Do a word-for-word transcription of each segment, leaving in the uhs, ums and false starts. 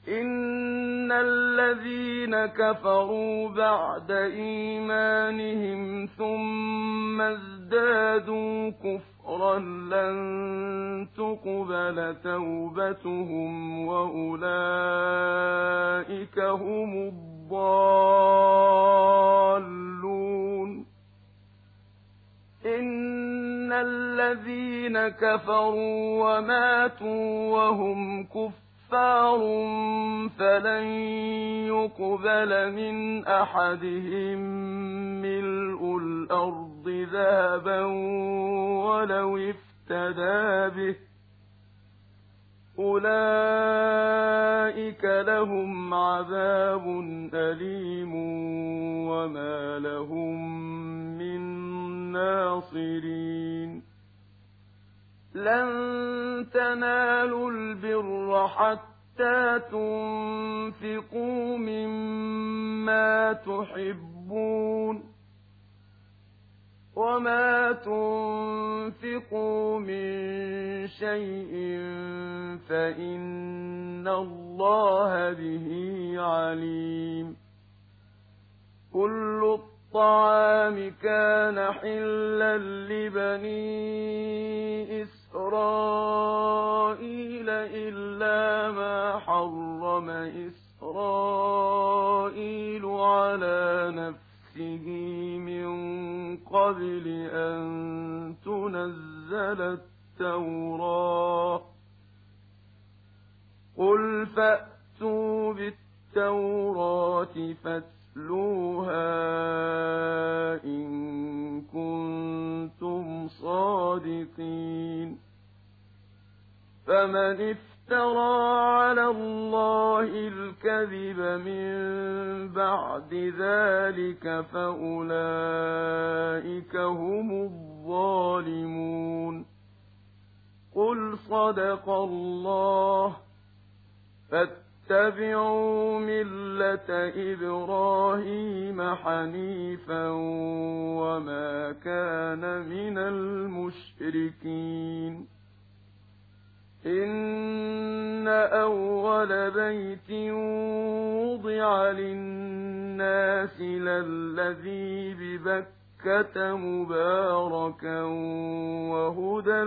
إن الذين كفروا بعد إيمانهم ثم ازدادوا كفرا لن تقبل توبتهم وأولئك هم الضالون إن الذين كفروا وماتوا وهم كفار كفار فلن يقبل من أحدهم ملء الأرض ذهبا ولو افتدى به أولئك لهم عذاب أليم وما لهم من ناصرين لن تنالوا البر حتى تنفقوا مما تحبون وما تنفقوا من شيء فإن الله به عليم كل الطعام كان حلا لبني إسرائيل إلا ما حرم إسرائيل على نفسه من قبل أن تنزل التوراة قل فأتوا بالتوراة فاتلوها إن كنتم صادقين فمن افترى على الله الكذب من بعد ذلك فأولئك هم الظالمون قل صدق الله فاتبعوا ملة إبراهيم حنيفا وما كان من المشركين إن أول بيت وضع للناس للذي ببكة مباركا وهدى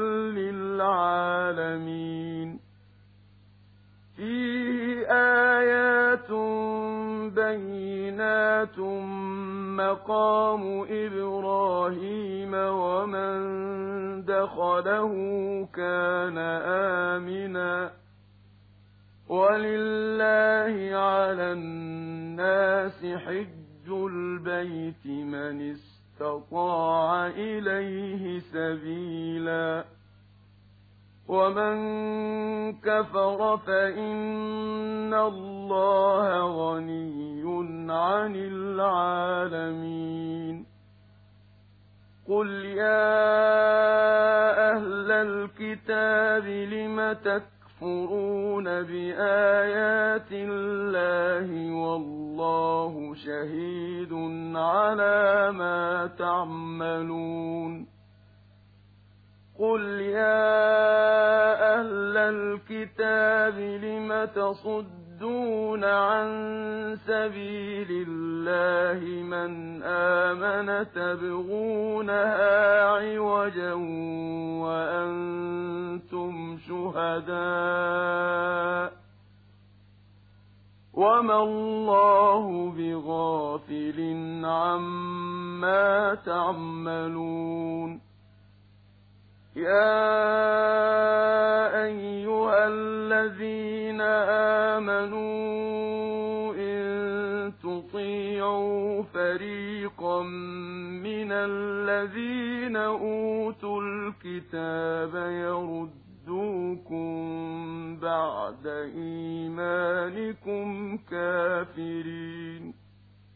للعالمين فيه آيات بينات مقام إبراهيم ومن دخله كان آمنا ولله على الناس حج البيت من استطاع إليه سبيلا ومن كفر فإن الله غني عن العالمين قل يا أهل الكتاب لم تكفرون بآيات الله والله شهيد على ما تعملون قل يا أهل الكتاب لم تصدون عن سبيل الله من آمن تبغونها عوجا وأنتم شهداء وما الله بغافل عما تعملون يا أيها الذين آمنوا إن تطيعوا فريقا من الذين أوتوا الكتاب يردوكم بعد إيمانكم كافرين